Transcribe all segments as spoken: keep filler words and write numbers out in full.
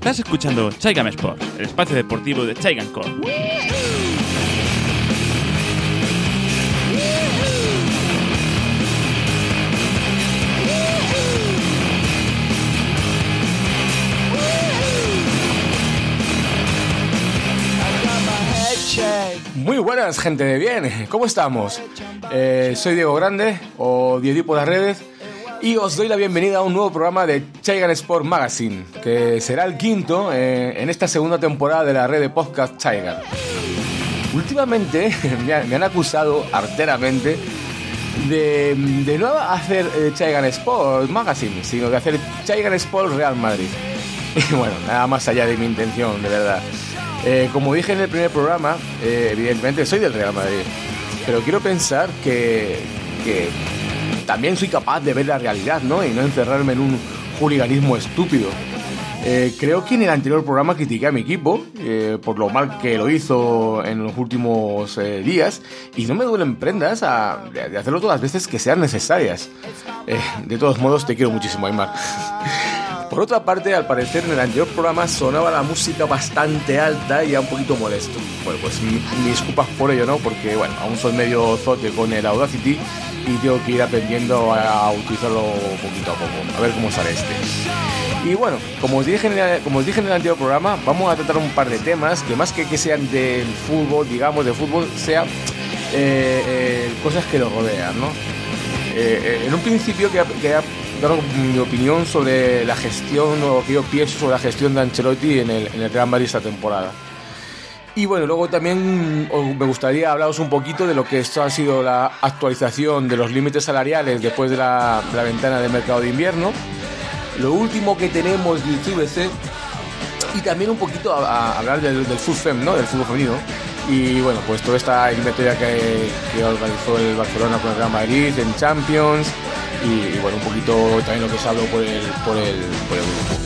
Estás escuchando Chaigam Sport, el espacio deportivo de Chaigam Corp. Muy buenas, gente de bien, ¿cómo estamos? Eh, soy Diego Grande, o Diedi por las redes, y os doy la bienvenida a un nuevo programa de Chaigam Sport Magazine, que será el quinto eh, en esta segunda temporada de la red de podcast Chaigam. Últimamente me, han, me han acusado arteramente de, de no hacer eh, Chaigam Sport Magazine, sino de hacer Chaigam Sport Real Madrid. Y bueno, nada más allá de mi intención, de verdad. Eh, como dije en el primer programa, eh, evidentemente soy del Real Madrid, pero quiero pensar que, que también soy capaz de ver la realidad, ¿no? Y no encerrarme en un hooliganismo estúpido. Eh, creo que en el anterior programa critiqué a mi equipo eh, por lo mal que lo hizo en los últimos eh, días, y no me duelen prendas a, de, de hacerlo todas las veces que sean necesarias. Eh, de todos modos, te quiero muchísimo, Aymar. Por otra parte, al parecer en el anterior programa sonaba la música bastante alta y ya un poquito molesto. Bueno, pues mis disculpas por ello, ¿no? Porque, bueno, aún soy medio zote con el Audacity y tengo que ir aprendiendo a utilizarlo poquito a poco, a ver cómo sale este. Y bueno, como os dije en el, como os dije en el anterior programa, vamos a tratar un par de temas que más que que sean del fútbol, digamos, de fútbol, sean eh, eh, cosas que lo rodean, ¿no? Eh, eh, en un principio que, que dar mi opinión sobre la gestión, o lo que yo pienso sobre la gestión de Ancelotti en el, en el Real Madrid esta temporada. Y bueno, luego también me gustaría hablaros un poquito de lo que esto ha sido la actualización de los límites salariales después de la, de la ventana de mercado de invierno, lo último que tenemos del C V C, y también un poquito a, a hablar del, del fútbol fem, ¿no? Del fútbol femenino. Y bueno, pues toda esta eliminatoria que, que organizó el Barcelona con el Real Madrid en Champions. Y, y bueno, un poquito también lo que se habló por el, por, el, por el grupo.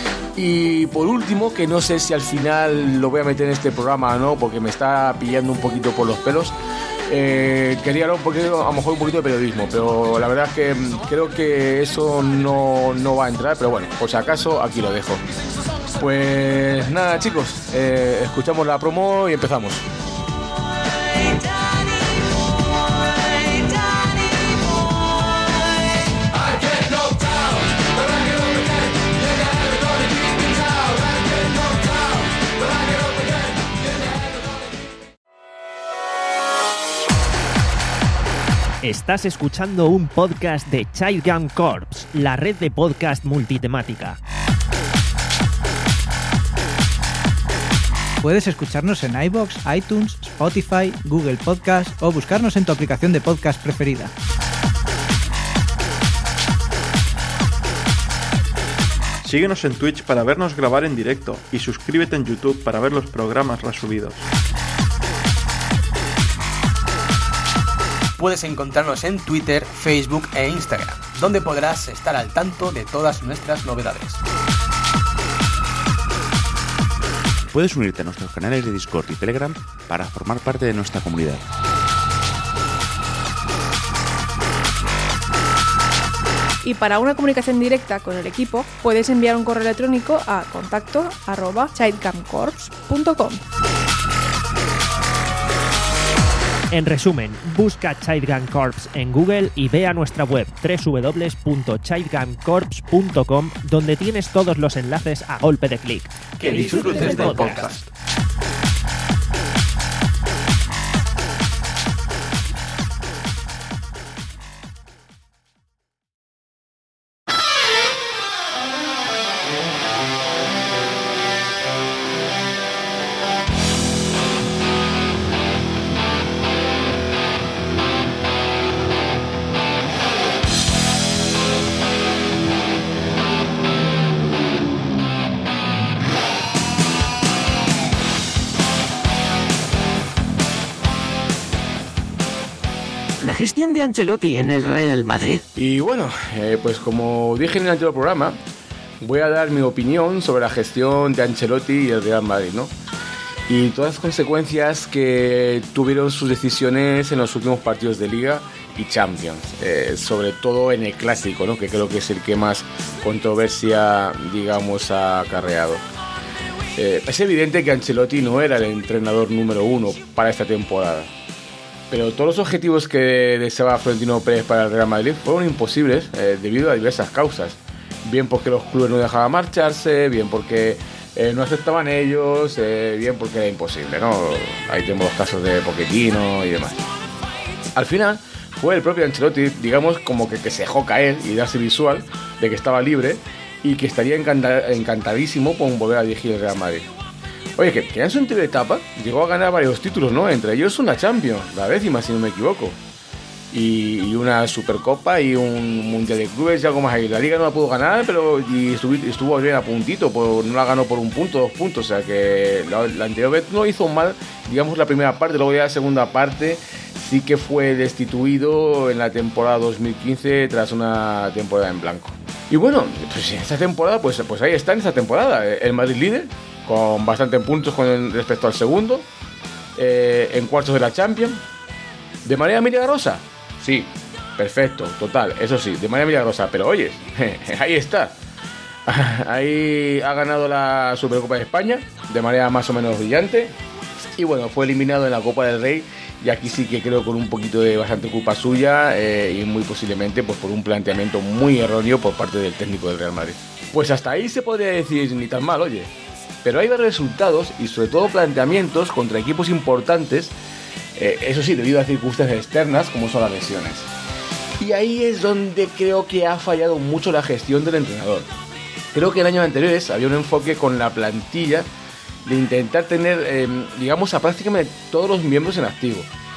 Y por último, que no sé si al final lo voy a meter en este programa o no, porque me está pillando un poquito por los pelos, eh, quería hablar un poquito, a lo mejor un poquito de periodismo, pero la verdad es que creo que eso no, no va a entrar, pero bueno, por si acaso aquí lo dejo. Pues nada, chicos, eh, escuchamos la promo y empezamos. Estás escuchando un podcast de Chaigam Corps, la red de podcast multitemática. Puedes escucharnos en iVoox, iTunes, Spotify, Google Podcast o buscarnos en tu aplicación de podcast preferida. Síguenos en Twitch para vernos grabar en directo y suscríbete en YouTube para ver los programas resubidos. Puedes encontrarnos en Twitter, Facebook e Instagram, donde podrás estar al tanto de todas nuestras novedades. Puedes unirte a nuestros canales de Discord y Telegram para formar parte de nuestra comunidad. Y para una comunicación directa con el equipo, puedes enviar un correo electrónico a contacto arroba chaigamcorps punto com. En resumen, busca Chaigam Corps en Google y ve a nuestra web doble u doble u doble u punto chaigamcorps punto com, donde tienes todos los enlaces a golpe de clic. Que disfrutes del podcast. La gestión de Ancelotti en el Real Madrid. Y bueno, eh, pues como dije en el anterior programa, voy a dar mi opinión sobre la gestión de Ancelotti y el Real Madrid, ¿no? Y todas las consecuencias que tuvieron sus decisiones en los últimos partidos de Liga y Champions, eh, sobre todo en el Clásico, ¿no? Que creo que es el que más controversia, digamos, ha acarreado. Eh, es evidente que Ancelotti no era el entrenador número uno para esta temporada, pero todos los objetivos que deseaba Florentino Pérez para el Real Madrid fueron imposibles eh, debido a diversas causas. Bien porque los clubes no dejaban marcharse, bien porque eh, no aceptaban ellos, eh, bien porque era imposible, ¿no? Ahí tenemos los casos de Pochettino y demás. Al final fue el propio Ancelotti, digamos, como que, que se dejó caer y darse visual de que estaba libre y que estaría encanta- encantadísimo con volver a dirigir el Real Madrid. Oye, que, que en su anterior etapa llegó a ganar varios títulos, ¿no? Entre ellos una Champions, la décima si no me equivoco. Y, y una Supercopa y un Mundial de Clubes y algo más ahí. La Liga no la pudo ganar, pero y estuvo, estuvo bien a puntito, por, no la ganó por un punto, dos puntos. O sea que la, la anterior vez no hizo mal, digamos, la primera parte, luego ya la segunda parte sí que fue destituido en la temporada dos mil quince tras una temporada en blanco. Y bueno, pues en esta temporada, pues, pues ahí está en esta temporada. El Madrid líder, con bastantes puntos con respecto al segundo, eh, en cuartos de la Champions. ¿De manera milagrosa? Sí, perfecto, total, eso sí, de manera milagrosa. Pero oye, ahí está. Ahí ha ganado la Supercopa de España de manera más o menos brillante. Y bueno, fue eliminado en la Copa del Rey. Y aquí sí que creo con un poquito de bastante culpa suya eh, y muy posiblemente pues por un planteamiento muy erróneo por parte del técnico del Real Madrid. Pues hasta ahí se podría decir ni tan mal, oye. Pero hay varios resultados y sobre todo planteamientos contra equipos importantes, eh, eso sí, debido a circunstancias externas como son las lesiones. Y ahí es donde creo que ha fallado mucho la gestión del entrenador. Creo que en años anteriores había un enfoque con la plantilla de intentar tener, eh, digamos, a prácticamente todos los miembros en activo.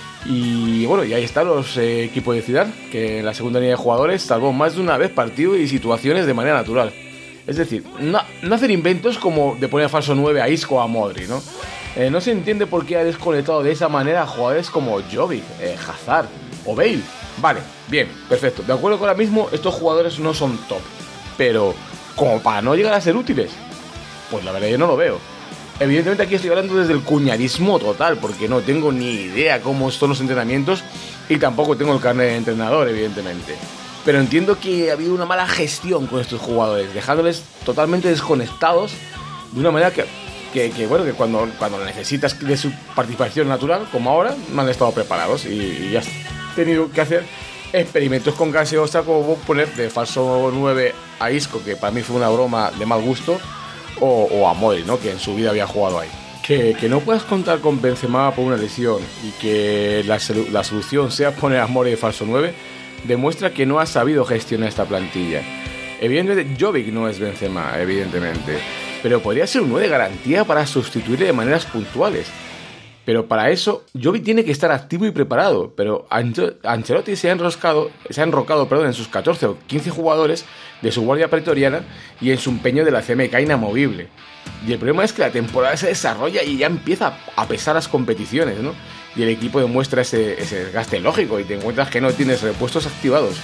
Y bueno, y ahí están los eh, equipos de Ciudad, que en la segunda línea de jugadores salvó más de una vez partidos y situaciones de manera natural. Es decir, no, no hacer inventos como de poner falso nueve a Isco o a Modri, ¿no? Eh, no se entiende por qué ha desconectado de esa manera a jugadores como Jovic, eh, Hazard o Bale. Vale, bien, perfecto. De acuerdo con ahora mismo, estos jugadores no son top. Pero, como para no llegar a ser útiles, pues la verdad yo no lo veo. Evidentemente aquí estoy hablando desde el cuñadismo total, porque no tengo ni idea cómo son los entrenamientos y tampoco tengo el carnet de entrenador, evidentemente. Pero entiendo que ha habido una mala gestión con estos jugadores, dejándoles totalmente desconectados de una manera que, que, que bueno, que cuando, cuando necesitas de su participación natural, como ahora, no han estado preparados y, y has tenido que hacer experimentos con gaseosa, como poner de falso nueve a Isco, que para mí fue una broma de mal gusto, O, o a Modri, ¿no? Que en su vida había jugado ahí. Que, que no puedas contar con Benzema por una lesión y que la, la solución sea poner a Modri de falso nueve, demuestra que no has sabido gestionar esta plantilla. Evidentemente, Jovic no es Benzema, evidentemente, pero podría ser un nueve de garantía para sustituirle de maneras puntuales. Pero para eso, Jovic tiene que estar activo y preparado. Pero Ancelotti se ha enroscado, se ha enrocado, perdón, en sus catorce o quince jugadores de su guardia pretoriana y en su empeño de la C M K inamovible. Y el problema es que la temporada se desarrolla y ya empieza a pesar las competiciones, ¿no? Y el equipo demuestra ese, ese desgaste lógico y te encuentras que no tienes repuestos activados.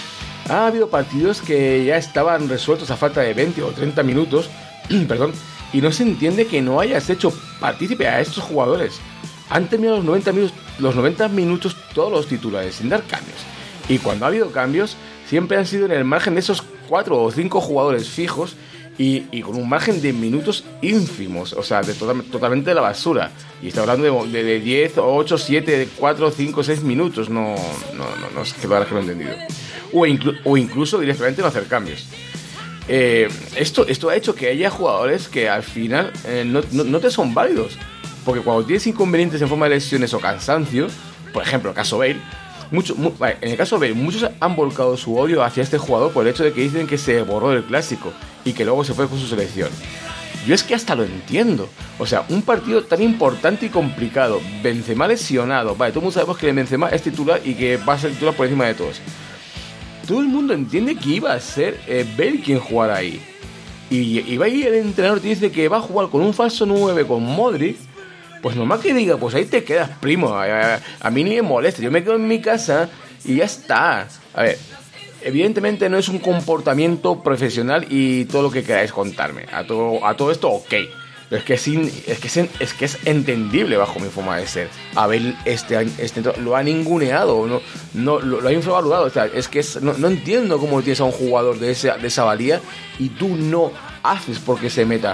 Ha habido partidos que ya estaban resueltos a falta de veinte o treinta minutos, perdón, y no se entiende que no hayas hecho partícipe a estos jugadores. Han terminado los noventa minutos, los noventa minutos todos los titulares sin dar cambios. Y cuando ha habido cambios, siempre han sido en el margen de esos cuatro o cinco jugadores fijos y, y con un margen de minutos ínfimos, o sea, de total, totalmente de la basura. Y estoy hablando de, de, de diez, ocho, siete, cuatro, cinco, seis minutos, no, no, no, no es que lo he entendido. O, inclu, o incluso directamente no hacer cambios. Eh, esto, esto ha hecho que haya jugadores que al final eh, no, no, no te son válidos. Porque cuando tienes inconvenientes en forma de lesiones o cansancio, por ejemplo, el caso Bale, mucho, mu, en el caso Bale, muchos han volcado su odio hacia este jugador por el hecho de que dicen que se borró del clásico y que luego se fue con su selección. Yo es que hasta lo entiendo. O sea, un partido tan importante y complicado, Benzema lesionado, vale, todo el mundo sabemos que Benzema es titular y que va a ser titular por encima de todos. Todo el mundo entiende que iba a ser eh, Bale quien jugara ahí. Y, y va a ir el entrenador y te dice que va a jugar con un falso nueve con Modric. Pues normal que diga, pues ahí te quedas, primo. A, a, a mí ni me molesta, yo me quedo en mi casa y ya está. A ver, evidentemente no es un comportamiento profesional y todo lo que queráis contarme. A todo, a todo esto, ok. Pero es que es, in, es, que es, es que es entendible bajo mi forma de ser. Abel este, este lo ha ninguneado, no, no, lo, lo ha infravalorado. O sea, es que es, no, no entiendo cómo tienes a un jugador de esa, de esa valía y tú no haces porque se meta.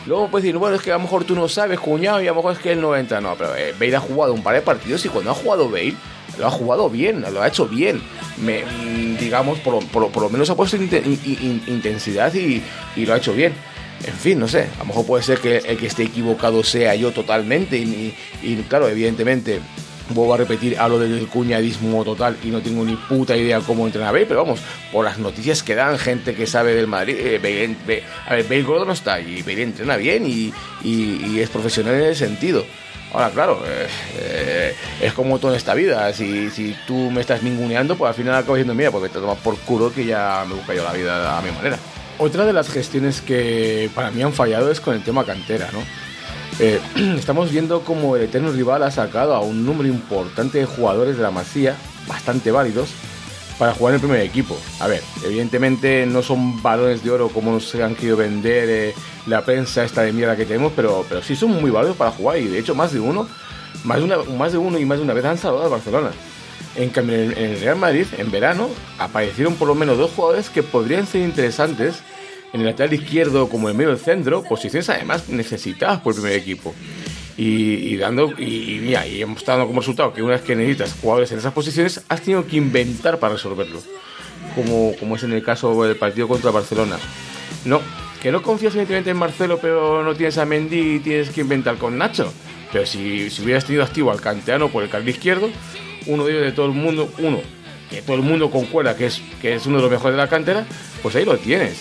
Luego puedes decir, bueno, es que a lo mejor tú no sabes, cuñado, y a lo mejor es que él no entra. No, pero eh, Bale ha jugado un par de partidos y cuando ha jugado Bale, lo ha jugado bien, lo ha hecho bien. Me, digamos, por, por, por lo menos ha puesto in, in, in, intensidad y, y lo ha hecho bien. En fin, no sé, a lo mejor puede ser que el que esté equivocado sea yo totalmente y, y, y claro, evidentemente, vuelvo a repetir, hablo del cuñadismo total y no tengo ni puta idea cómo entrenar a Bale, pero vamos, por las noticias que dan gente que sabe del Madrid, eh, Bale, Bale, a ver, Bale gordo no está y Bale entrena bien y, y, y es profesional en ese sentido. Ahora, claro, eh, eh, es como todo en esta vida, si, si tú me estás ninguneando, pues al final acabo diciendo, mira, pues te tomas por culo que ya me busco yo la vida a mi manera. Otra de las gestiones que para mí han fallado es con el tema cantera, ¿no? Eh, estamos viendo como el eterno rival ha sacado a un número importante de jugadores de la Masía, bastante válidos, para jugar en el primer equipo. A ver, evidentemente no son balones de oro como nos han querido vender eh, la prensa esta de mierda que tenemos, pero, pero sí son muy válidos para jugar y de hecho más de uno, más de, una, más de uno y más de una vez han salvado al Barcelona. En cambio, en el Real Madrid, en verano, aparecieron por lo menos dos jugadores que podrían ser interesantes en el lateral izquierdo como en medio del centro, posiciones además necesitadas por el primer equipo. Y, y dando y, y mira, y hemos estado como resultado que una vez que necesitas jugadores en esas posiciones, has tenido que inventar para resolverlo. Como, como es en el caso del partido contra Barcelona. No, que no confías evidentemente en Marcelo, pero no tienes a Mendy y tienes que inventar con Nacho. Pero si, si hubieras tenido activo al canterano por el carril izquierdo, uno de ellos de todo el mundo, uno que todo el mundo concuerda que es, que es uno de los mejores de la cantera, pues ahí lo tienes.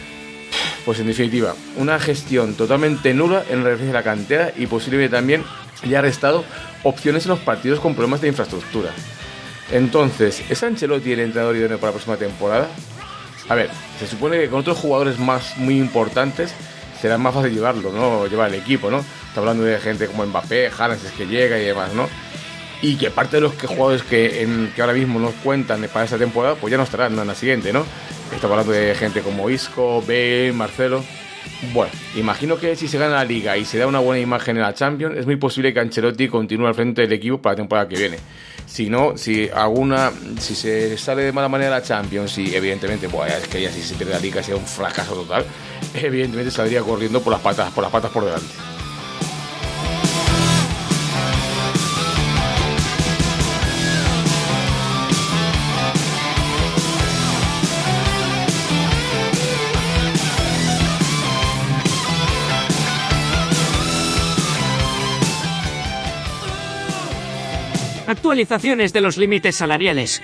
Pues en definitiva, una gestión totalmente nula en referencia a la cantera y posiblemente también ya ha restado opciones en los partidos con problemas de infraestructura. Entonces, ¿es Ancelotti el entrenador idóneo para la próxima temporada? A ver, se supone que con otros jugadores más muy importantes será más fácil llevarlo, ¿no? Llevar el equipo, ¿no? Está hablando de gente como Mbappé, Haaland, si es que llega y demás, ¿no? Y que parte de los que jugadores que, en, que ahora mismo nos cuentan para esta temporada, pues ya no estarán en la siguiente, ¿no? Estamos hablando de gente como Isco, Bale, Marcelo. Bueno, imagino que si se gana la Liga y se da una buena imagen en la Champions, es muy posible que Ancelotti continúe al frente del equipo para la temporada que viene. Si no, si alguna, si se sale de mala manera la Champions y evidentemente, pues es que ya si se pierde la Liga sería un fracaso total, evidentemente saldría corriendo por las patas, por las patas por delante. Actualizaciones de los límites salariales.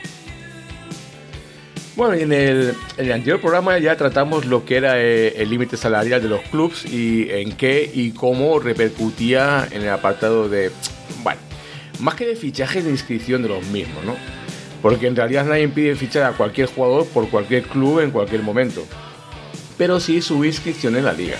Bueno, y en el, en el anterior programa ya tratamos lo que era eh, el límite salarial de los clubs y en qué y cómo repercutía en el apartado de, bueno, más que de fichajes, de inscripción de los mismos, ¿no? Porque en realidad nadie impide fichar a cualquier jugador por cualquier club en cualquier momento, pero sí su inscripción en la liga.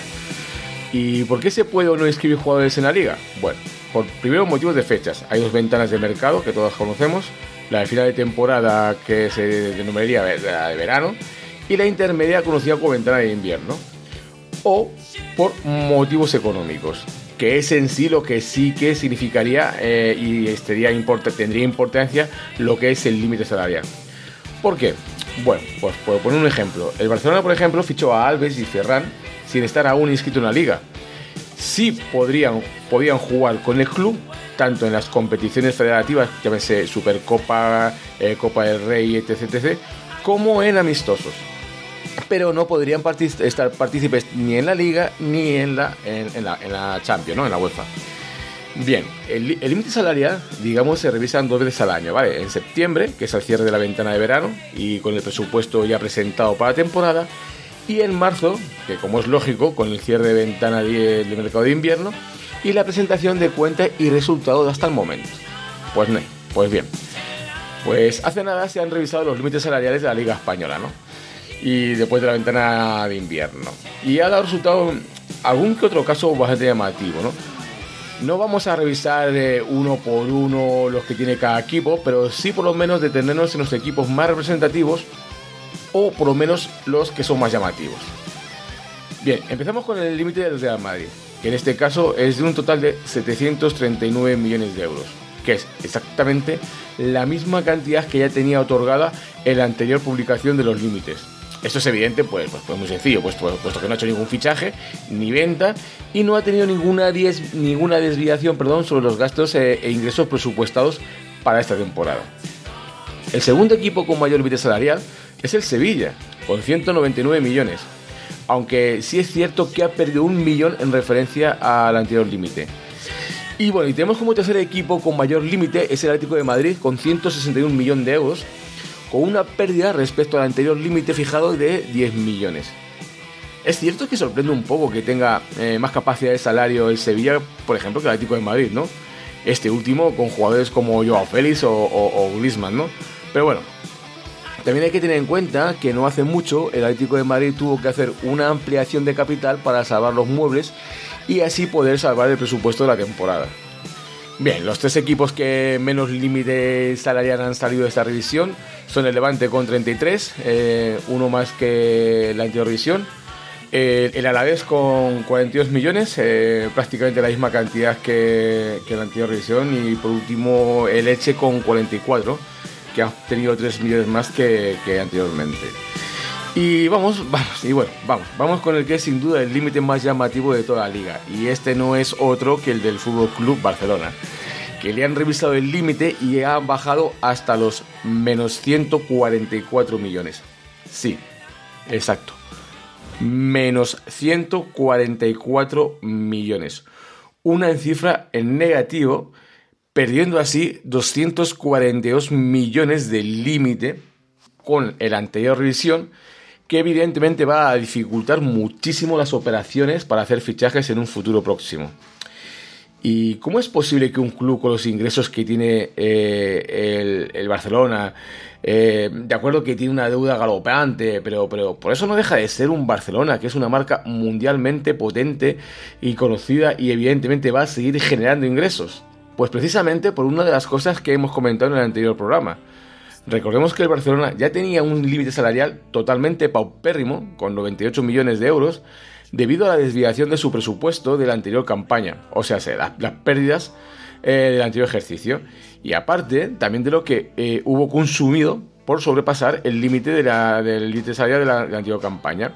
¿Y por qué se puede o no inscribir jugadores en la liga? Bueno, por primero motivos de fechas. Hay dos ventanas de mercado que todos conocemos, la de final de temporada que se denominaría la de verano y la intermedia conocida como ventana de invierno, o por motivos económicos, que es en sí lo que sí que significaría eh, y estaría import- tendría importancia lo que es el límite salarial. ¿Por qué? Bueno, pues por poner un ejemplo, el Barcelona, por ejemplo, fichó a Alves y Ferran sin estar aún inscrito en la liga. Sí podrían, podían jugar con el club, tanto en las competiciones federativas, llámese Supercopa, eh, Copa del Rey, etc, etcétera, como en amistosos. Pero no podrían partic- estar partícipes ni en la Liga ni en la, en, en la, en la Champions, ¿no? En la UEFA. Bien, el límite salarial, digamos, se revisan dos veces al año, ¿vale? En septiembre, que es el cierre de la ventana de verano y con el presupuesto ya presentado para la temporada, y en marzo, que como es lógico, con el cierre de ventana de, de mercado de invierno y la presentación de cuentas y resultados hasta el momento. Pues no, pues bien, pues hace nada se han revisado los límites salariales de la Liga Española, ¿no? Y después de la ventana de invierno. Y ha dado resultado algún que otro caso bastante llamativo, ¿no? No vamos a revisar eh, uno por uno los que tiene cada equipo, pero sí por lo menos detenernos en los equipos más representativos o por lo menos los que son más llamativos. Bien, empezamos con el límite del Real Madrid, que en este caso es de un total de setecientos treinta y nueve millones de euros, que es exactamente la misma cantidad que ya tenía otorgada en la anterior publicación de los límites. Esto es evidente, pues, pues, pues muy sencillo, puesto, puesto que no ha hecho ningún fichaje ni venta y no ha tenido ninguna, des, ninguna desviación perdón, sobre los gastos e, e ingresos presupuestados para esta temporada. El segundo equipo con mayor límite salarial es el Sevilla, con ciento noventa y nueve millones, aunque sí es cierto que ha perdido un millón en referencia al anterior límite. Y bueno, y tenemos como tercer equipo con mayor límite es el Atlético de Madrid, con ciento sesenta y un millones de euros, con una pérdida respecto al anterior límite fijado de diez millones. Es cierto que sorprende un poco que tenga eh, más capacidad de salario el Sevilla, por ejemplo, que el Atlético de Madrid, ¿no? Este último con jugadores como Joao Félix o, o, o Griezmann, ¿no? Pero bueno, también hay que tener en cuenta que no hace mucho el Atlético de Madrid tuvo que hacer una ampliación de capital para salvar los muebles y así poder salvar el presupuesto de la temporada. Bien, los tres equipos que menos límite salarial han salido de esta revisión son el Levante con treinta y tres, eh, uno más que la anterior revisión, eh, el Alavés con cuarenta y dos millones, eh, prácticamente la misma cantidad que, que la anterior revisión, y por último el Elche con cuarenta y cuatro, que ha tenido tres millones más que, que anteriormente. Y vamos, vamos, y bueno, vamos, vamos con el que es sin duda el límite más llamativo de toda la liga, y este no es otro que el del F C Barcelona, que le han revisado el límite y ha bajado hasta los menos ciento cuarenta y cuatro millones. Sí, exacto, menos ciento cuarenta y cuatro millones, una cifra en negativo, perdiendo así doscientos cuarenta y dos millones de límite con la anterior revisión, que evidentemente va a dificultar muchísimo las operaciones para hacer fichajes en un futuro próximo. ¿Y cómo es posible que un club con los ingresos que tiene eh, el, el Barcelona, eh, de acuerdo que tiene una deuda galopante, pero, pero por eso no deja de ser un Barcelona, que es una marca mundialmente potente y conocida y evidentemente va a seguir generando ingresos? Pues precisamente por una de las cosas que hemos comentado en el anterior programa. Recordemos que el Barcelona ya tenía un límite salarial totalmente paupérrimo, con noventa y ocho millones de euros, debido a la desviación de su presupuesto de la anterior campaña, o sea, las, las pérdidas eh, del anterior ejercicio, y aparte también de lo que eh, hubo consumido por sobrepasar el límite de la, del límite salarial de la, de la anterior campaña.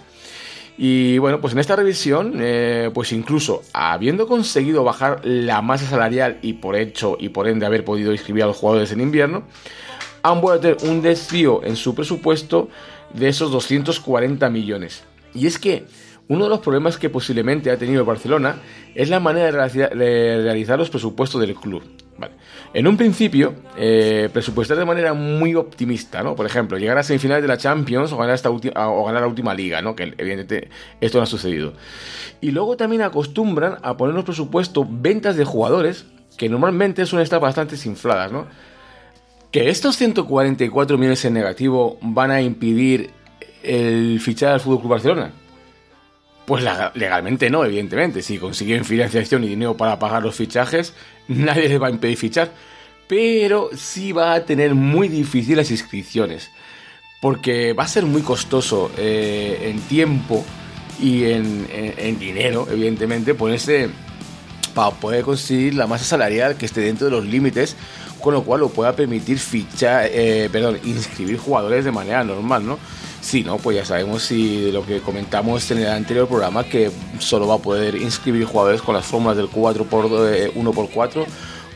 Y bueno, pues en esta revisión, eh, pues incluso habiendo conseguido bajar la masa salarial y por hecho y por ende haber podido inscribir a los jugadores en invierno, han vuelto a tener un desvío en su presupuesto de esos doscientos cuarenta millones. Y es que uno de los problemas que posiblemente ha tenido el Barcelona es la manera de realizar, de realizar los presupuestos del club. Vale. En un principio, eh, presupuestar de manera muy optimista, ¿no? Por ejemplo, llegar a semifinales de la Champions o ganar, esta ulti- o ganar la última liga, ¿no? Que evidentemente esto no ha sucedido. Y luego también acostumbran a poner en los presupuestos ventas de jugadores que normalmente suelen estar bastante infladas, ¿no? ¿Que estos ciento cuarenta y cuatro millones en negativo van a impedir el fichar al F C Barcelona? Pues legalmente no, evidentemente. Si consiguen financiación y dinero para pagar los fichajes, nadie les va a impedir fichar. Pero sí va a tener muy difícil las inscripciones, porque va a ser muy costoso eh, en tiempo y en, en, en dinero, evidentemente, ponerse para poder conseguir la masa salarial que esté dentro de los límites, con lo cual lo pueda permitir fichar, eh, perdón, inscribir jugadores de manera normal, ¿no? Si no, pues ya sabemos si de lo que comentamos en el anterior programa, que solo va a poder inscribir jugadores con las fórmulas del cuatro por uno por cuatro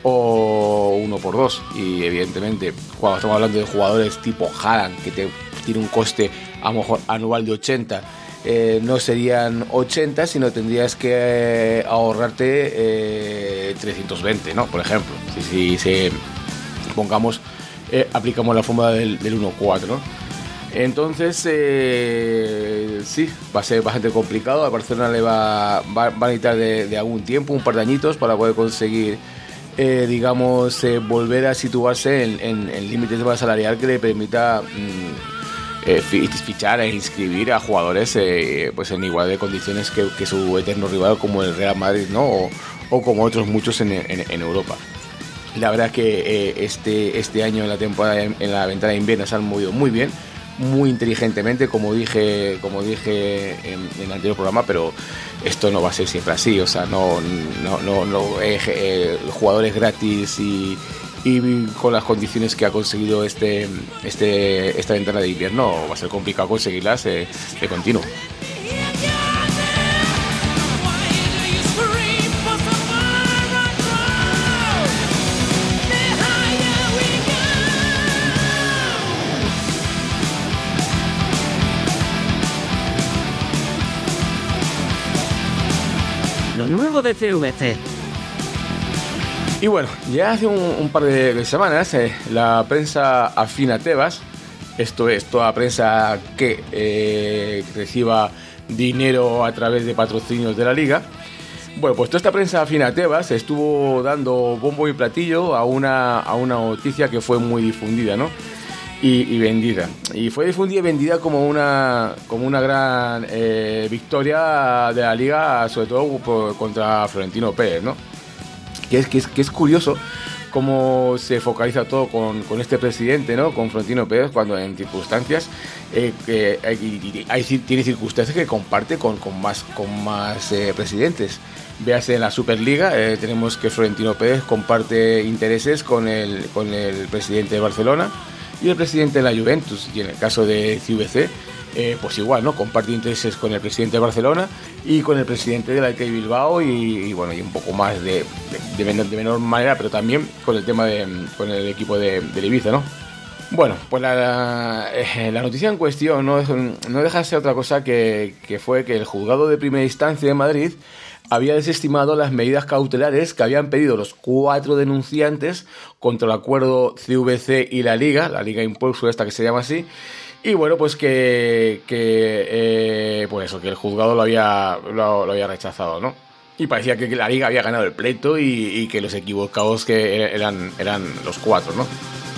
o uno por dos. Y evidentemente, cuando estamos hablando de jugadores tipo Haaland, que te tiene un coste a lo mejor anual de ochenta, eh, no serían ochenta, sino tendrías que eh, ahorrarte eh, trescientos veinte, ¿no? Por ejemplo, si, si, si pongamos, eh, aplicamos la fórmula del, del uno cuatro, ¿no? Entonces, eh, sí, va a ser bastante complicado. A Barcelona le va, va, va a necesitar de, de algún tiempo, un par de añitos, para poder conseguir, eh, digamos, eh, volver a situarse en, en, en límites de base salarial que le permita mm, eh, fichar e inscribir a jugadores eh, pues en igualdad de condiciones que, que su eterno rival, como el Real Madrid, ¿no? O, o como otros muchos en, en, en Europa. La verdad es que eh, este, este año en la temporada, en, en la ventana de invierno, se han movido muy bien, muy inteligentemente, como dije como dije en, en el anterior programa, pero esto no va a ser siempre así. O sea, no no no, no eh, eh, jugadores gratis y, y con las condiciones que ha conseguido este, este, esta ventana de invierno va a ser complicado conseguirlas eh, de continuo. Lo nuevo de C V C. Y bueno, ya hace un, un par de, de semanas eh, la prensa afín a Tebas, esto es toda prensa que eh, reciba dinero a través de patrocinios de la liga, bueno, pues toda esta prensa afín a Tebas estuvo dando bombo y platillo a una, a una noticia que fue muy difundida, ¿no? Y, y vendida. Y fue difundida y vendida como una, como una gran eh, victoria de la liga, sobre todo por, contra Florentino Pérez, ¿no? Que es, que es, que es curioso cómo se focaliza todo con, con este presidente, ¿no? Con Florentino Pérez, cuando en circunstancias eh, que hay, hay, tiene circunstancias que comparte con, con más, con más eh, presidentes. Véase en la Superliga, eh, tenemos que Florentino Pérez comparte intereses con el, con el presidente de Barcelona y el presidente de la Juventus, y en el caso de C V C, eh, pues igual, ¿no? Comparte intereses con el presidente de Barcelona y con el presidente de la Athletic Bilbao y, y bueno, y un poco más de, de, de, menor, de menor manera, pero también con el tema de, con el equipo de, de Ibiza, ¿no? Bueno, pues la, la, eh, la noticia en cuestión no, no deja de ser otra cosa que, que fue que el juzgado de primera instancia de Madrid había desestimado las medidas cautelares que habían pedido los cuatro denunciantes contra el acuerdo C V C y la Liga, la Liga Impulso esta que se llama así, y bueno, pues que, que eh, pues eso, que el juzgado lo había, lo, lo había rechazado, ¿no? Y parecía que la Liga había ganado el pleito y, y que los equivocados que eran, eran los cuatro, ¿no?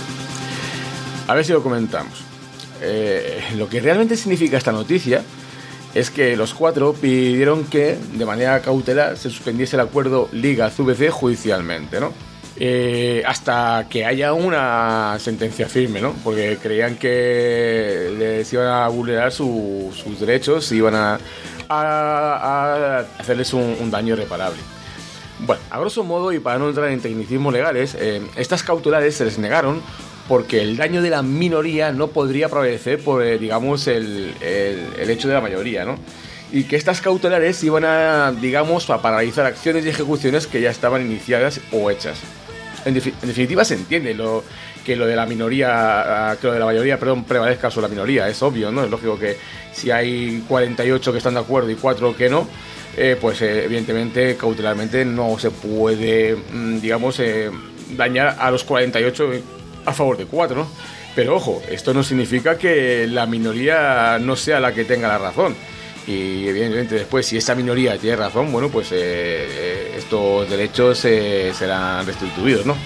A ver si lo comentamos. Eh, lo que realmente significa esta noticia es que los cuatro pidieron que, de manera cautelar, se suspendiese el acuerdo Liga-C V C judicialmente, ¿no? Eh, hasta que haya una sentencia firme, ¿no? Porque creían que les iban a vulnerar su, sus derechos y iban a, a, a hacerles un, un daño irreparable. Bueno, a grosso modo, y para no entrar en tecnicismos legales, eh, estas cautelares se les negaron porque el daño de la minoría no podría prevalecer por, eh, digamos, el, el, el hecho de la mayoría, ¿no? Y que estas cautelares iban a, digamos, a paralizar acciones y ejecuciones que ya estaban iniciadas o hechas. En, defi- en definitiva, se entiende lo, que lo de la minoría, que lo de la mayoría, perdón, prevalezca sobre la minoría. Es obvio, ¿no? Es lógico que si hay cuarenta y ocho que están de acuerdo y cuatro que no, eh, pues eh, evidentemente, cautelarmente no se puede, mm, digamos, eh, dañar a los cuarenta y ocho a favor de cuatro, ¿no? Pero ojo, esto no significa que la minoría no sea la que tenga la razón. Y evidentemente después, si esa minoría tiene razón, bueno, pues eh, estos derechos eh, serán restituidos, ¿no?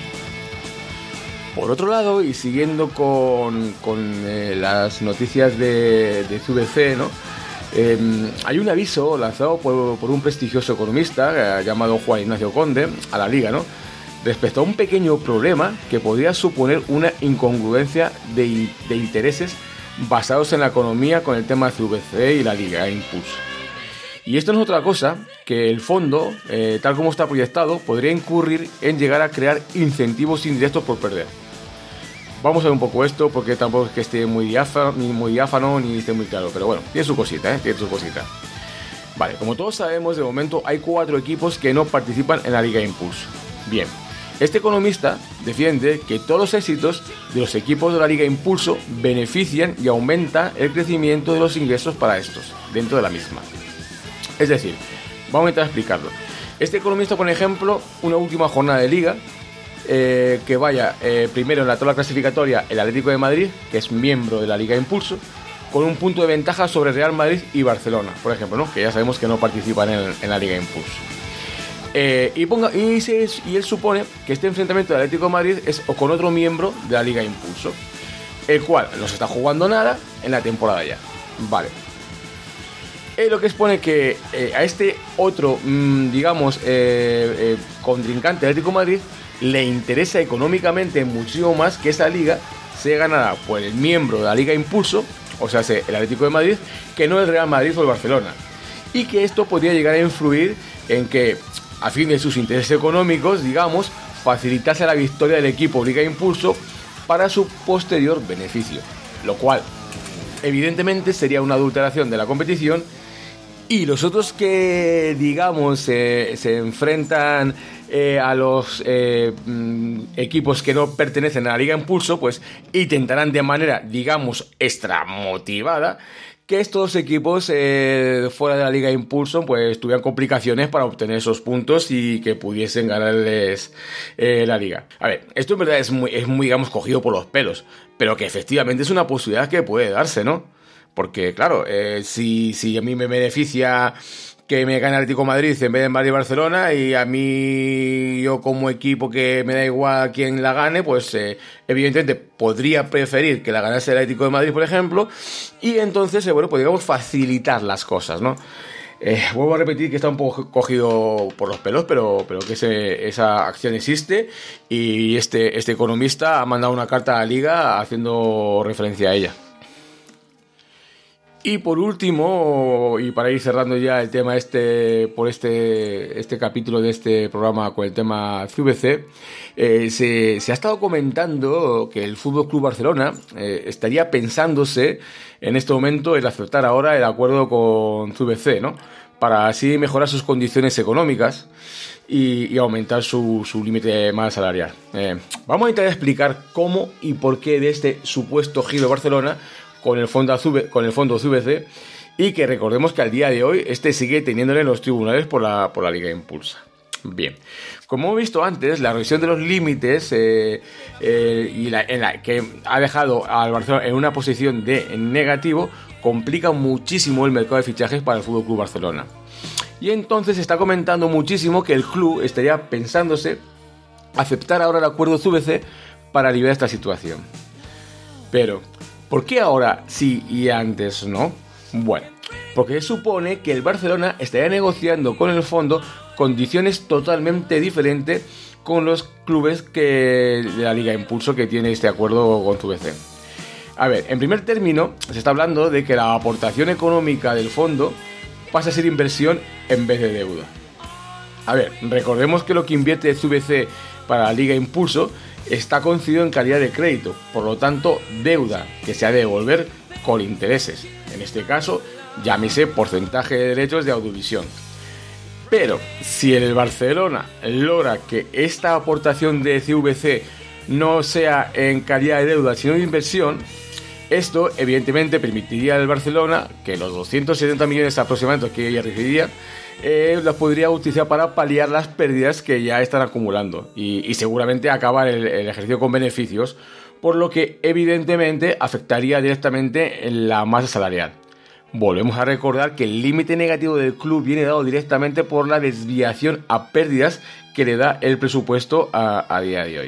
Por otro lado, y siguiendo con, con eh, las noticias de, de C V C, ¿no? Eh, hay un aviso lanzado por, por un prestigioso economista eh, llamado Juan Ignacio Conde a la Liga, ¿no? Respecto a un pequeño problema que podría suponer una incongruencia de, de intereses basados en la economía con el tema C V C y la Liga Impulso. Y esto no es otra cosa que el fondo, eh, tal como está proyectado, podría incurrir en llegar a crear incentivos indirectos por perder. Vamos a ver un poco esto, porque tampoco es que esté muy diáfano, ni muy diáfano, ni esté muy claro, pero bueno, tiene su cosita, ¿eh? Tiene su cosita. Vale, como todos sabemos, de momento hay cuatro equipos que no participan en la Liga Impulso. Bien. Este economista defiende que todos los éxitos de los equipos de la Liga Impulso benefician y aumentan el crecimiento de los ingresos para estos, dentro de la misma. Es decir, vamos a intentar explicarlo. Este economista, por ejemplo, una última jornada de Liga, eh, que vaya eh, primero en la tabla clasificatoria el Atlético de Madrid, que es miembro de la Liga Impulso, con un punto de ventaja sobre Real Madrid y Barcelona, por ejemplo, ¿no? Que ya sabemos que no participan en, en la Liga Impulso. Eh, y, ponga, y, se, y él supone que este enfrentamiento del Atlético de Madrid es o con otro miembro de la Liga Impulso, el cual no se está jugando nada en la temporada ya. Vale. Él lo que expone que eh, a este otro, mmm, digamos, eh, eh, contrincante del Atlético de Madrid le interesa económicamente muchísimo más que esa liga sea ganada por el miembro de la Liga Impulso, o sea, el Atlético de Madrid, que no el Real Madrid o el Barcelona. Y que esto podría llegar a influir en que, a fin de sus intereses económicos, digamos, facilitarse la victoria del equipo Liga Impulso para su posterior beneficio, lo cual evidentemente sería una adulteración de la competición, y los otros que, digamos, eh, se enfrentan eh, a los eh, mm, equipos que no pertenecen a la Liga Impulso, pues intentarán de manera, digamos, extra motivada que estos equipos eh, fuera de la Liga Impulso pues tuvieran complicaciones para obtener esos puntos y que pudiesen ganarles eh, la liga. A ver, esto en verdad es muy, es muy, digamos, cogido por los pelos, pero que efectivamente es una posibilidad que puede darse, ¿no? Porque, claro, eh, si, si a mí me beneficia que me gane el Atlético de Madrid en vez de Madrid y Barcelona, y a mí, yo como equipo que me da igual quién la gane, pues eh, evidentemente podría preferir que la ganase el Atlético de Madrid, por ejemplo, y entonces, eh, bueno, pues digamos facilitar las cosas, ¿no? Eh, vuelvo a repetir que está un poco cogido por los pelos, pero, pero que ese, esa acción existe, y este, este economista ha mandado una carta a la Liga haciendo referencia a ella. Y por último, y para ir cerrando ya el tema este, por este, este capítulo de este programa con el tema C V C, eh, se, se ha estado comentando que el F C Barcelona eh, estaría pensándose en este momento en aceptar ahora el acuerdo con C V C, ¿no? Para así mejorar sus condiciones económicas y, y aumentar su, su límite más salarial. Eh, vamos a intentar explicar cómo y por qué de este supuesto giro de Barcelona con el fondo con el fondo C V C, y que recordemos que al día de hoy este sigue teniéndole en los tribunales por la, por la Liga Impulsa. Bien, como hemos visto antes, la revisión de los límites eh, eh, y la, en la que ha dejado al Barcelona en una posición de negativo complica muchísimo el mercado de fichajes para el F C Barcelona. Y entonces se está comentando muchísimo que el club estaría pensándose aceptar ahora el acuerdo C V C para aliviar esta situación. Pero ¿por qué ahora sí y antes no? Bueno, porque se supone que el Barcelona estaría negociando con el fondo condiciones totalmente diferentes con los clubes que de la Liga Impulso que tiene este acuerdo con C V C. A ver, en primer término, se está hablando de que la aportación económica del fondo pasa a ser inversión en vez de deuda. A ver, recordemos que lo que invierte C V C para la Liga Impulso está concedido en calidad de crédito, por lo tanto deuda que se ha de devolver con intereses, en este caso llámese porcentaje de derechos de audiovisión. Pero si el Barcelona logra que esta aportación de C V C no sea en calidad de deuda sino de inversión, esto evidentemente permitiría al Barcelona que los doscientos setenta millones aproximadamente que ella recibiría Eh, las podría utilizar para paliar las pérdidas que ya están acumulando y, y seguramente acabar el, el ejercicio con beneficios, por lo que evidentemente afectaría directamente en la masa salarial. Volvemos a recordar que el límite negativo del club viene dado directamente por la desviación a pérdidas que le da el presupuesto a, a día de hoy.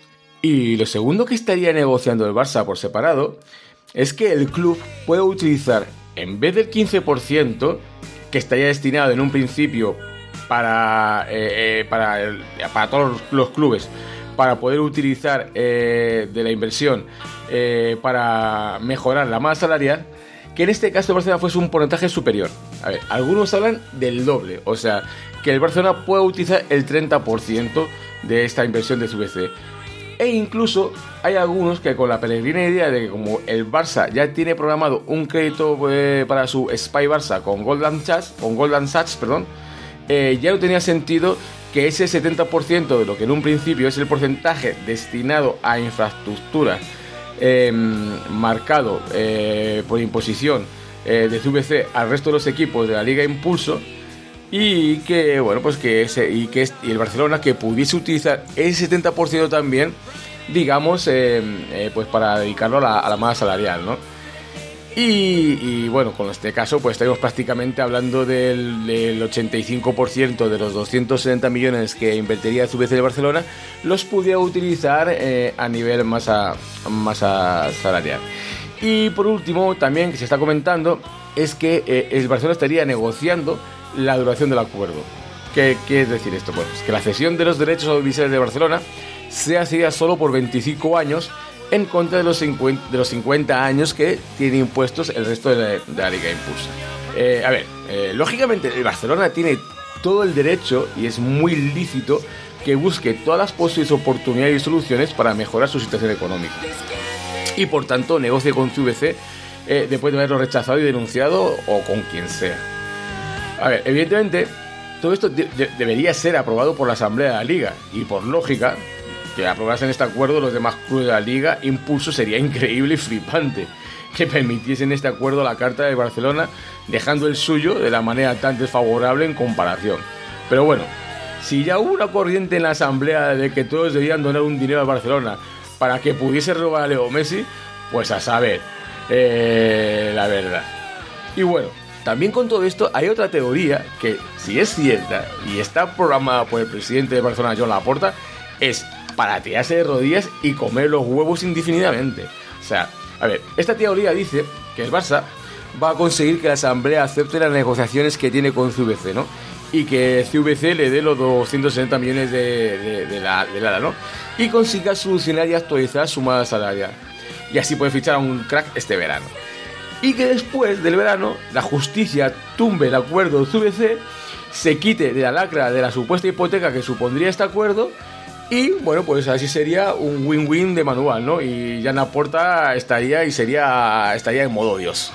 Y lo segundo que estaría negociando el Barça por separado es que el club pueda utilizar, en vez del quince por ciento que estaría destinado en un principio para, eh, eh, para, el, para todos los clubes, para poder utilizar eh, de la inversión eh, para mejorar la masa salarial, que en este caso el Barcelona fuese un porcentaje superior. A ver, algunos hablan del doble, o sea, que el Barcelona pueda utilizar el treinta por ciento de esta inversión de C V C. E incluso hay algunos que con la peregrina idea de que como el Barça ya tiene programado un crédito eh, para su Spy Barça con Goldman Sachs, con Goldman Sachs, perdón, eh, ya no tenía sentido que ese setenta por ciento de lo que en un principio es el porcentaje destinado a infraestructura eh, marcado eh, por imposición eh, de C V C al resto de los equipos de la Liga Impulso, y que bueno pues que ese y que y el Barcelona que pudiese utilizar ese setenta por ciento también, digamos, eh, eh, pues para dedicarlo a la, a la masa salarial, ¿no? Y, y bueno, con este caso pues estamos prácticamente hablando del, del ochenta y cinco por ciento de los doscientos setenta millones que invertiría C V C de Barcelona, los pudiera utilizar eh, a nivel masa, masa salarial. Y por último, también que se está comentando es que eh, el Barcelona estaría negociando la duración del acuerdo. ¿Qué quiere decir esto? Bueno, pues que la cesión de los derechos audiovisuales de Barcelona se hacía solo por veinticinco años, en contra de los cincuenta, de los cincuenta años que tiene impuestos el resto de la, de la Liga Impulsa. Eh, a ver, eh, lógicamente el Barcelona tiene todo el derecho, y es muy lícito, que busque todas las posibles oportunidades y soluciones para mejorar su situación económica. Y por tanto negocie con C V C eh, después de haberlo rechazado y denunciado o con quien sea. A ver, evidentemente todo esto de- de- debería ser aprobado por la Asamblea de la Liga y por lógica que aprobasen este acuerdo los demás clubes de la Liga. Impulso sería increíble y flipante que permitiesen este acuerdo a la Carta de Barcelona, dejando el suyo de la manera tan desfavorable en comparación. Pero bueno, si ya hubo una corriente en la Asamblea de que todos debían donar un dinero a Barcelona para que pudiese robar a Leo Messi, pues a saber, eh, la verdad. Y bueno, también con todo esto hay otra teoría que, si es cierta y está programada por el presidente de Barcelona, Joan Laporta, es para tirarse de rodillas y comer los huevos indefinidamente. O sea, a ver, esta teoría dice que el Barça va a conseguir que la Asamblea acepte las negociaciones que tiene con C V C, ¿no? Y que C V C le dé los doscientos sesenta millones de, de, de la de la, ¿no? Y consiga solucionar y actualizar su masa salarial. Y así puede fichar a un crack este verano. Y que después del verano la justicia tumbe el acuerdo C V C, se quite de la lacra de la supuesta hipoteca que supondría este acuerdo. Y bueno, pues así sería un win-win de manual, ¿no? Y Joan Laporta estaría y sería estaría en modo Dios.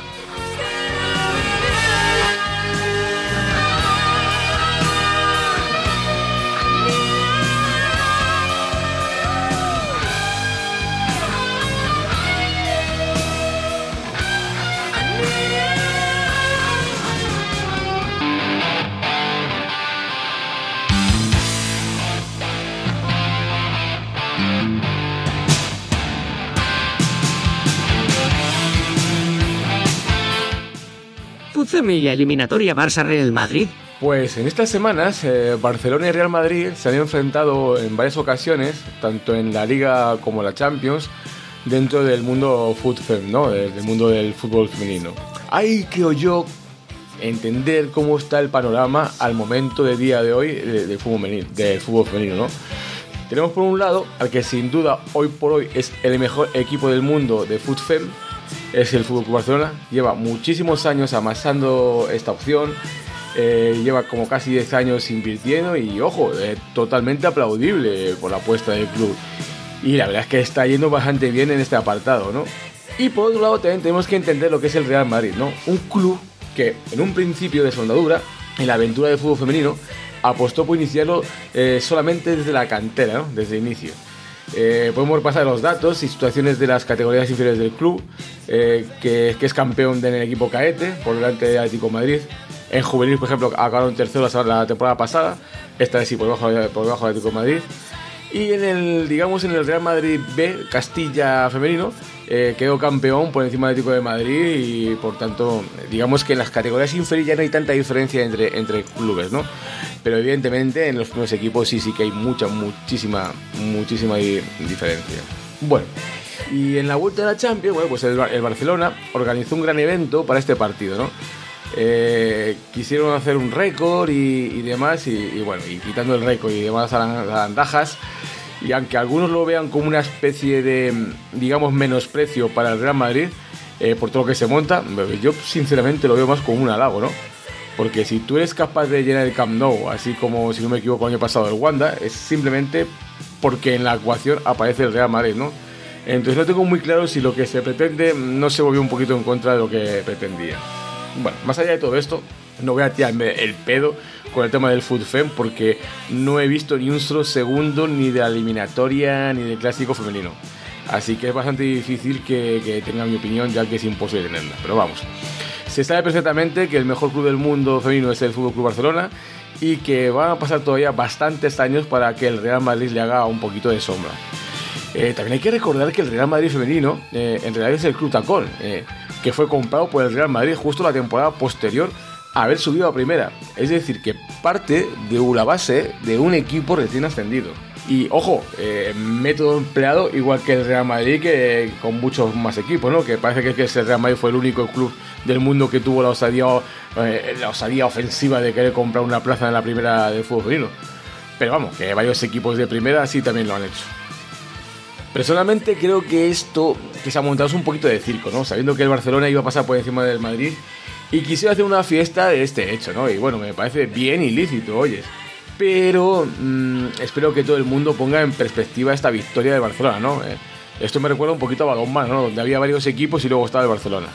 Semilla eliminatoria Barça-Real Madrid. Pues en estas semanas eh, Barcelona y Real Madrid se han enfrentado en varias ocasiones, tanto en la Liga como en la Champions, dentro del mundo fútbol, ¿no? Del mundo del fútbol femenino. Hay, creo yo, entender cómo está el panorama al momento de día de hoy del de fútbol femenino, del fútbol femenino, ¿no? Tenemos por un lado al que sin duda hoy por hoy es el mejor equipo del mundo de fútbol, es el Fútbol Club Barcelona. Lleva muchísimos años amasando esta opción, eh, lleva como casi diez años invirtiendo y ojo, eh, totalmente aplaudible por la apuesta del club. Y la verdad es que está yendo bastante bien en este apartado, ¿no? Y por otro lado también tenemos que entender lo que es el Real Madrid, ¿no? Un club que en un principio de su andadura, en la aventura del fútbol femenino, apostó por iniciarlo eh, solamente desde la cantera, ¿no? Desde el inicio. Eh, podemos repasar los datos y situaciones de las categorías inferiores del club, eh, que, que es campeón del equipo cadete por delante de Atlético de Madrid. En juvenil, por ejemplo, acabaron tercero la, la temporada pasada, esta vez sí por debajo, por debajo de Atlético de Madrid. Y en el, digamos, en el Real Madrid B, Castilla femenino, eh, quedó campeón por encima del Atlético de Madrid y por tanto, digamos que en las categorías inferiores ya no hay tanta diferencia entre, entre clubes, ¿no? Pero evidentemente en los primeros equipos sí, sí que hay mucha, muchísima, muchísima di- diferencia. Bueno, y en la vuelta de la Champions, bueno, pues el, el Barcelona organizó un gran evento para este partido, ¿no? Eh, quisieron hacer un récord y, y demás, y, y bueno, y quitando el récord y demás arandajas, y aunque algunos lo vean como una especie de, digamos, menosprecio para el Real Madrid, eh, por todo lo que se monta, yo sinceramente lo veo más como un halago, ¿no? Porque si tú eres capaz de llenar el Camp Nou, así como, si no me equivoco, el año pasado el Wanda, es simplemente porque en la ecuación aparece el Real Madrid, ¿no? Entonces no tengo muy claro si lo que se pretende no se volvió un poquito en contra de lo que pretendía. Bueno, más allá de todo esto, no voy a tirarme el pedo con el tema del fútbol, porque no he visto ni un solo segundo ni de la eliminatoria ni del clásico femenino. Así que es bastante difícil que, que tenga mi opinión, ya que es imposible tenerla. Pero vamos, se sabe perfectamente que el mejor club del mundo femenino es el Fútbol Club Barcelona y que van a pasar todavía bastantes años para que el Real Madrid le haga un poquito de sombra. Eh, también hay que recordar que el Real Madrid femenino eh, en realidad es el Club Tacón, eh, que fue comprado por el Real Madrid justo la temporada posterior a haber subido a primera. Es decir, que parte de una base de un equipo recién ascendido. Y ojo, eh, método empleado igual que el Real Madrid, que con muchos más equipos, ¿no? Que parece que, que el Real Madrid fue el único club del mundo que tuvo la osadía, eh, la osadía ofensiva de querer comprar una plaza en la primera del fútbol femenino. Pero vamos, que varios equipos de primera sí también lo han hecho. Personalmente creo que esto que se ha montado es un poquito de circo, ¿no? Sabiendo que el Barcelona iba a pasar por encima del Madrid y quisiera hacer una fiesta de este hecho, ¿no? Y bueno, me parece bien ilícito, oyes. pero mmm, espero que todo el mundo ponga en perspectiva esta victoria del Barcelona, ¿no? Eh, esto me recuerda un poquito a balonmano, ¿no? Donde había varios equipos y luego estaba el Barcelona.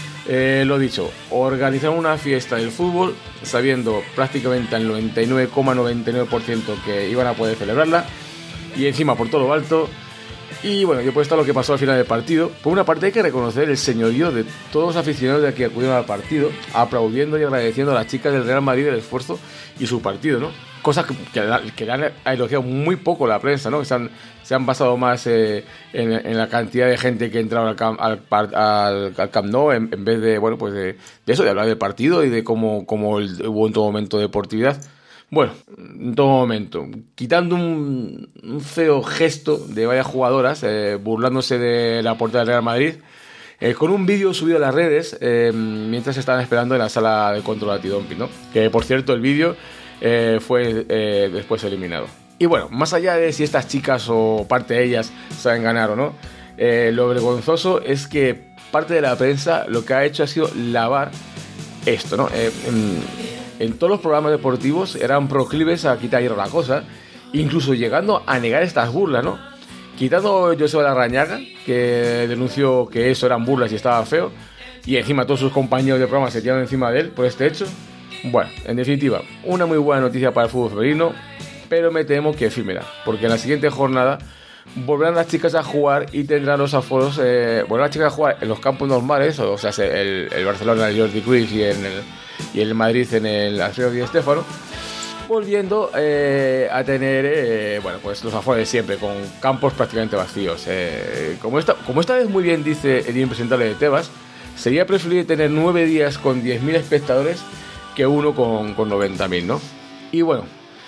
Eh, lo dicho, organizar una fiesta del fútbol sabiendo prácticamente al noventa y nueve coma noventa y nueve por ciento que iban a poder celebrarla, y encima por todo lo alto. Y bueno, después está lo que pasó al final del partido. Por una parte hay que reconocer el señorío de todos los aficionados de que acudieron al partido, aplaudiendo y agradeciendo a las chicas del Real Madrid el esfuerzo y su partido, ¿no? Cosas que, que, que le han elogiado muy poco la prensa, ¿no? Que se han, se han basado más eh, en, en la cantidad de gente que entraba al Camp, al, al, al Camp Nou en, en vez de, bueno, pues de, de eso, de hablar del partido y de cómo, cómo el, hubo en todo momento de deportividad. Bueno, en todo momento, quitando un, un feo gesto de varias jugadoras, eh, burlándose de la portera del Real Madrid, eh, con un vídeo subido a las redes eh, mientras estaban esperando en la sala de control antidumping, ¿no? Que por cierto el vídeo eh, fue eh, después eliminado. Y bueno, más allá de si estas chicas o parte de ellas saben ganar o no, eh, lo vergonzoso es que parte de la prensa lo que ha hecho ha sido lavar esto, ¿no? Eh, en, En todos los programas deportivos eran proclives a quitar hierro a la cosa, incluso llegando a negar estas burlas, ¿no? Quitando Joseba Larrañaga, que denunció que eso eran burlas y estaba feo, y encima todos sus compañeros de programa se tiraron encima de él por este hecho. Bueno, en definitiva, una muy buena noticia para el fútbol femenino, pero me temo que efímera, porque en la siguiente jornada volverán las chicas a jugar y tendrán los aforos, eh, volverán las chicas a jugar en los campos normales, o sea, el, el Barcelona, el Jordi Cruyff y en el... y el Madrid en el Alfredo Di Stéfano, volviendo eh, a tener eh, bueno, pues los aforos de siempre, con campos prácticamente vacíos. Eh, como, esta, como esta vez muy bien dice el impresentable de Tebas, sería preferible tener nueve días con diez mil espectadores que uno con, con noventa mil, ¿no? Y bueno,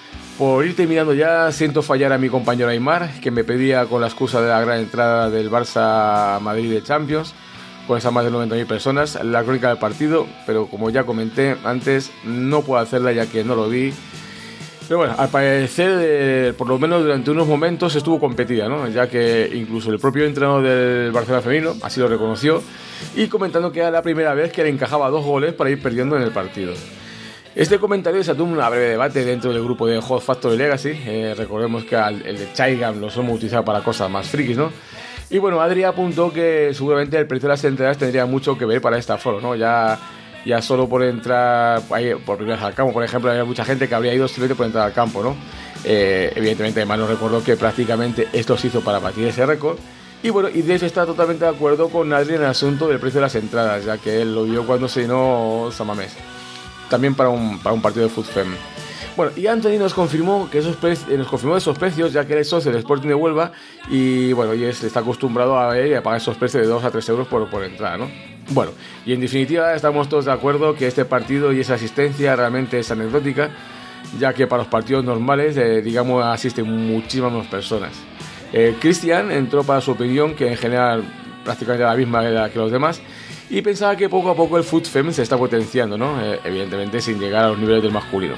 por ir terminando ya, siento fallar a mi compañero Aymar, que me pedía con la excusa de la gran entrada del Barça Madrid de Champions, con esas más de noventa mil personas, la crónica del partido, pero como ya comenté antes, no puedo hacerla ya que no lo vi. Pero bueno, al parecer, eh, por lo menos durante unos momentos estuvo competida, ¿no? Ya que incluso el propio entrenador del Barcelona femenino así lo reconoció, y comentando que era la primera vez que le encajaba dos goles para ir perdiendo en el partido. Este comentario desató un breve debate dentro del grupo de Hot Factory Legacy. Eh, recordemos que el de Chaigam lo somos utilizado para cosas más frikis, ¿no? Y bueno, Adri apuntó que seguramente el precio de las entradas tendría mucho que ver para este aforo, ¿no? Ya, ya solo por entrar ahí, por primera vez al campo, por ejemplo, había mucha gente que habría ido simplemente por entrar al campo, ¿no? Eh, evidentemente, además nos recordó que prácticamente esto se hizo para batir ese récord. Y bueno, y de eso está totalmente de acuerdo con Adri en el asunto del precio de las entradas, ya que él lo vio cuando se llenó San Mamés. También para un, para un partido de FUTFEM. Bueno, y Anthony nos confirmó que esos pre- nos confirmó esos precios, ya que él es socio del Sporting de Huelva y bueno, y es, está acostumbrado a, eh, a pagar esos precios de dos a tres euros por, por entrada, ¿no? Bueno, y en definitiva estamos todos de acuerdo que este partido y esa asistencia realmente es anecdótica, ya que para los partidos normales, eh, digamos, asisten muchísimas más personas. Eh, Cristian entró para su opinión, que en general prácticamente la misma que los demás, y pensaba que poco a poco el FUTFEM se está potenciando, ¿no? Eh, evidentemente sin llegar a los niveles del masculino.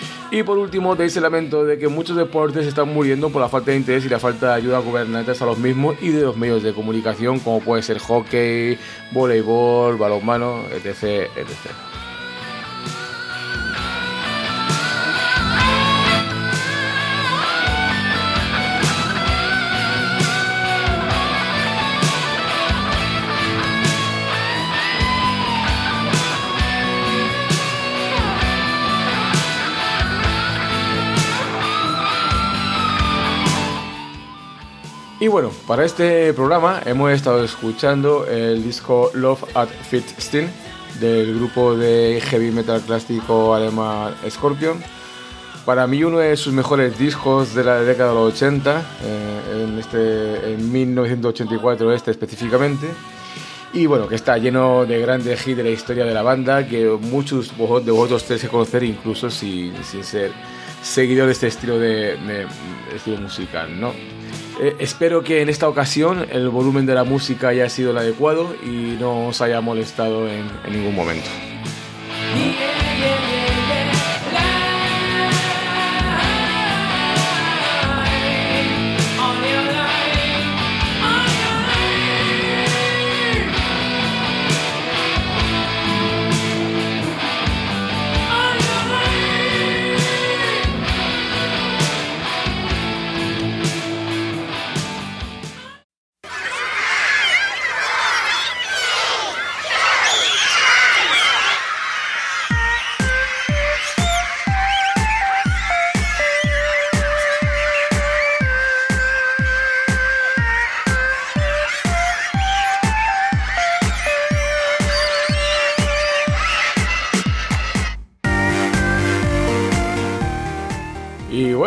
Y por último, tenéis el lamento de que muchos deportes están muriendo por la falta de interés y la falta de ayuda gubernamental a los mismos y de los medios de comunicación, como puede ser hockey, voleibol, balonmano, etc, etcétera. Y bueno, para este programa hemos estado escuchando el disco Love at Fitstein del grupo de heavy metal clásico alemán Scorpion. Para mí uno de sus mejores discos de la década de los ochenta, eh, en, este, en mil novecientos ochenta y cuatro este específicamente. Y bueno, que está lleno de grandes hits de la historia de la banda, que muchos de vosotros tenéis que conocer incluso sin, sin ser seguidores de este estilo, de, de, de estilo musical, ¿no? Eh, espero que en esta ocasión el volumen de la música haya sido el adecuado y no os haya molestado en, en ningún momento.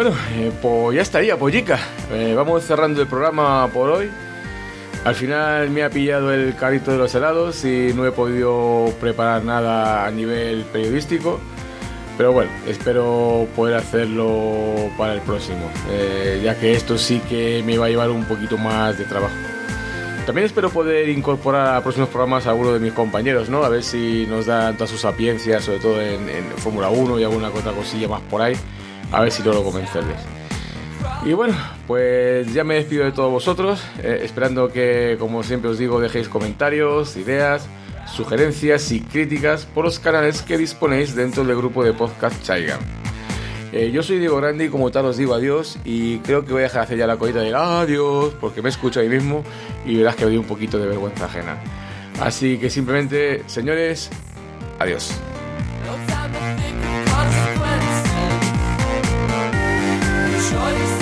bueno, eh, pues ya estaría, pollica. Eh, vamos cerrando el programa por hoy. Al final me ha pillado el carrito de los helados y no he podido preparar nada a nivel periodístico. Pero bueno, espero poder hacerlo para el próximo, eh, ya que esto sí que me va a llevar un poquito más de trabajo. También espero poder incorporar a próximos programas a alguno de mis compañeros, ¿no? A ver si nos dan todas sus sapiencias, sobre todo en, en Fórmula uno y alguna otra cosilla más por ahí. A ver si logro convencerles. Y bueno, pues ya me despido de todos vosotros, eh, esperando que, como siempre os digo, dejéis comentarios, ideas, sugerencias y críticas por los canales que disponéis dentro del grupo de podcast Chaigan. Eh, yo soy Diego Grande y como tal os digo adiós, y creo que voy a dejar de hacer ya la colita de adiós porque me escucho ahí mismo y verás que me dio un poquito de vergüenza ajena. Así que simplemente, señores, adiós. Choice